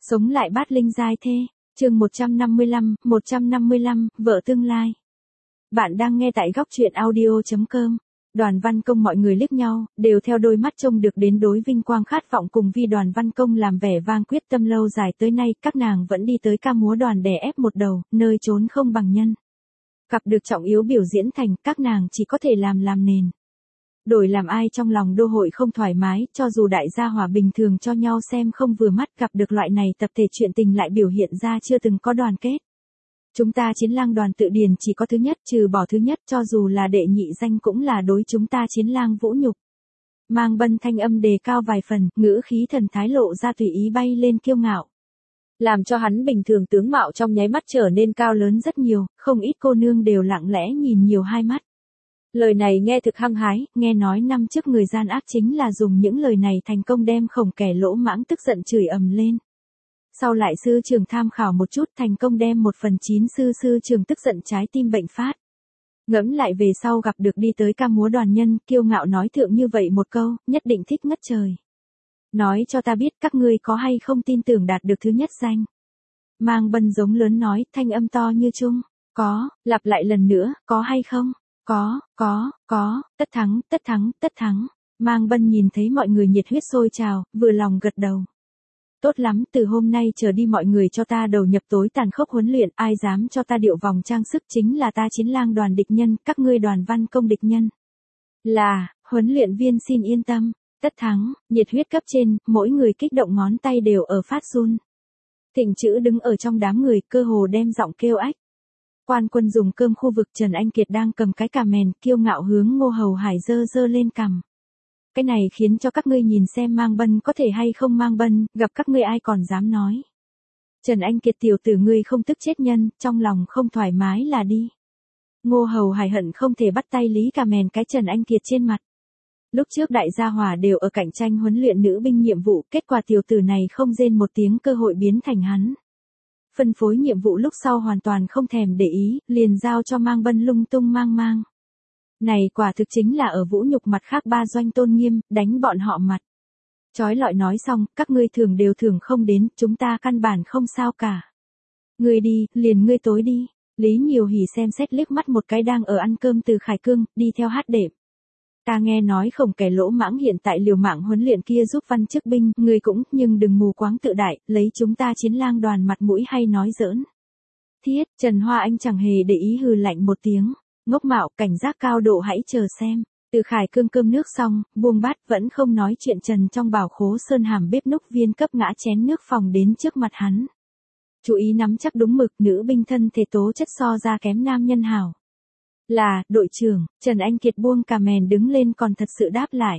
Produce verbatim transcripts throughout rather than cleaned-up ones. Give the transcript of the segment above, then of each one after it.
Sống lại bát linh giai thê, chương một trăm năm mươi lăm, một trăm năm mươi lăm, vợ tương lai. Bạn đang nghe tại góc truyện audio chấm com. Đoàn Văn Công mọi người liếc nhau, đều theo đôi mắt trông được đến đối vinh quang khát vọng cùng vì Đoàn Văn Công làm vẻ vang quyết tâm lâu dài tới nay, các nàng vẫn đi tới ca múa đoàn đè ép một đầu, nơi trốn không bằng nhân. Cặp được trọng yếu biểu diễn thành, các nàng chỉ có thể làm làm nền. Đổi làm ai trong lòng đô hội không thoải mái, cho dù đại gia hỏa bình thường cho nhau xem không vừa mắt, gặp được loại này tập thể chuyện tình lại biểu hiện ra chưa từng có đoàn kết. Chúng ta Chiến Lang đoàn tự điền chỉ có thứ nhất, trừ bỏ thứ nhất, cho dù là đệ nhị danh cũng là đối chúng ta Chiến Lang vũ nhục. Mang Bân thanh âm đề cao vài phần, ngữ khí thần thái lộ ra tùy ý bay lên kiêu ngạo. Làm cho hắn bình thường tướng mạo trong nháy mắt trở nên cao lớn rất nhiều, không ít cô nương đều lặng lẽ nhìn nhiều hai mắt. Lời này nghe thực hăng hái, nghe nói năm trước người gian ác chính là dùng những lời này thành công đem khổng kẻ lỗ mãng tức giận chửi ầm lên. Sau lại sư trưởng tham khảo một chút thành công đem một phần chín sư sư trưởng tức giận trái tim bệnh phát. Ngẫm lại về sau gặp được đi tới ca múa đoàn nhân, kiêu ngạo nói thượng như vậy một câu, nhất định thích ngất trời. Nói cho ta biết các ngươi có hay không tin tưởng đạt được thứ nhất danh. Mang Bân giống lớn nói, thanh âm to như trung, có, lặp lại lần nữa, có hay không? Có, có, có, tất thắng, tất thắng, tất thắng. Mang Bân nhìn thấy mọi người nhiệt huyết sôi trào, vừa lòng gật đầu. Tốt lắm, từ hôm nay trở đi mọi người cho ta đầu nhập tối tàn khốc huấn luyện, ai dám cho ta điệu vòng trang sức chính là ta Chiến Lang đoàn địch nhân, các ngươi Đoàn Văn Công địch nhân. Là, huấn luyện viên xin yên tâm, tất thắng, nhiệt huyết cấp trên, mỗi người kích động ngón tay đều ở phát run. Thịnh Chữ đứng ở trong đám người, cơ hồ đem giọng kêu ách. Quan Quân dùng cơm khu vực Trần Anh Kiệt đang cầm cái cà mèn, kiêu ngạo hướng Ngô Hầu Hải dơ dơ lên cằm. Cái này khiến cho các ngươi nhìn xem Mang Bân có thể hay không Mang Bân, gặp các ngươi ai còn dám nói. Trần Anh Kiệt tiểu tử ngươi không tức chết nhân, trong lòng không thoải mái là đi. Ngô Hầu Hải hận không thể bắt tay lý cà mèn cái Trần Anh Kiệt trên mặt. Lúc trước đại gia hỏa đều ở cạnh tranh huấn luyện nữ binh nhiệm vụ, kết quả tiểu tử này không rên một tiếng cơ hội biến thành hắn. Phân phối nhiệm vụ lúc sau hoàn toàn không thèm để ý, liền giao cho Mang Bân lung tung mang mang. Này quả thực chính là ở vũ nhục mặt khác ba doanh tôn nghiêm, đánh bọn họ mặt. Chói lọi nói xong, các ngươi thường đều thường không đến, chúng ta căn bản không sao cả. Ngươi đi, liền ngươi tối đi. Lý Nhiều Hỉ xem xét liếc mắt một cái đang ở ăn cơm Từ Khải Cương, đi theo hát đệm. Ta nghe nói khổng kẻ lỗ mãng hiện tại liều mạng huấn luyện kia giúp văn chức binh, ngươi cũng, nhưng đừng mù quáng tự đại, lấy chúng ta Chiến Lang đoàn mặt mũi hay nói giỡn. Thiết, Trần Hoa Anh chẳng hề để ý hừ lạnh một tiếng, ngốc mạo, cảnh giác cao độ hãy chờ xem. Từ Khải Cương cơm nước xong, buông bát vẫn không nói chuyện Trần trong bảo khố sơn hàm bếp núc viên cấp ngã chén nước phòng đến trước mặt hắn. Chú ý nắm chắc đúng mực, nữ binh thân thể tố chất so ra kém nam nhân hảo. Là, đội trưởng, Trần Anh Kiệt buông cà mèn đứng lên còn thật sự đáp lại.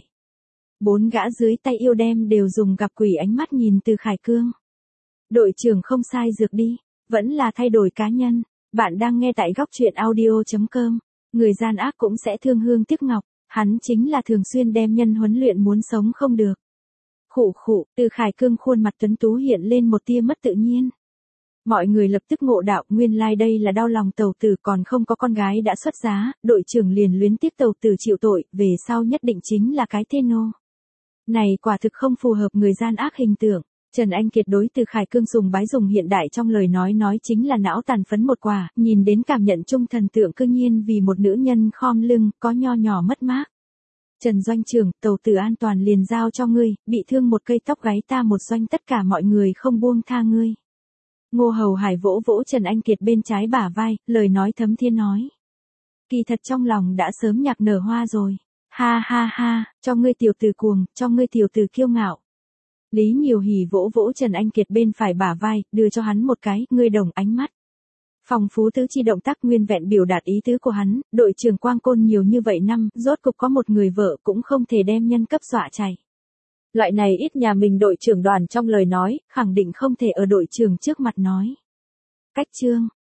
Bốn gã dưới tay yêu đem đều dùng gặp quỷ ánh mắt nhìn Từ Khải Cương. Đội trưởng không sai dược đi, vẫn là thay đổi cá nhân. Bạn đang nghe tại góc truyện audio chấm com. Người gian ác cũng sẽ thương hương tiếc ngọc, hắn chính là thường xuyên đem nhân huấn luyện muốn sống không được. Khụ khụ, Từ Khải Cương khuôn mặt tuấn tú hiện lên một tia mất tự nhiên. Mọi người lập tức ngộ đạo, nguyên lai like đây là đau lòng tàu tử còn không có con gái đã xuất giá, đội trưởng liền luyến tiếc tàu tử chịu tội, về sau nhất định chính là cái thê nô. Này quả thực không phù hợp người gian ác hình tượng. Trần Anh Kiệt đối Từ Khải Cương dùng bái dùng hiện đại trong lời nói nói chính là não tàn phấn một quả, nhìn đến cảm nhận chung thần tượng cư nhiên vì một nữ nhân khom lưng, có nho nhỏ mất mát. Trần Doanh trưởng, tàu tử an toàn liền giao cho ngươi, bị thương một cây tóc gáy ta một doanh tất cả mọi người không buông tha ngươi. Ngô Hầu Hải vỗ vỗ Trần Anh Kiệt bên trái bả vai, lời nói thấm thiên nói. Kỳ thật trong lòng đã sớm nhạc nở hoa rồi. Ha ha ha, cho ngươi tiểu tử cuồng, cho ngươi tiểu tử kiêu ngạo. Lý Nhiều Hỉ vỗ vỗ Trần Anh Kiệt bên phải bả vai, đưa cho hắn một cái, ngươi đồng ánh mắt. Phong phú tứ chi động tác nguyên vẹn biểu đạt ý tứ của hắn, đội trưởng Quang Côn nhiều như vậy năm, rốt cục có một người vợ cũng không thể đem nhân cấp dọa chạy. Loại này ít nhà mình đội trưởng đoàn trong lời nói, khẳng định không thể ở đội trưởng trước mặt nói. Cách chương,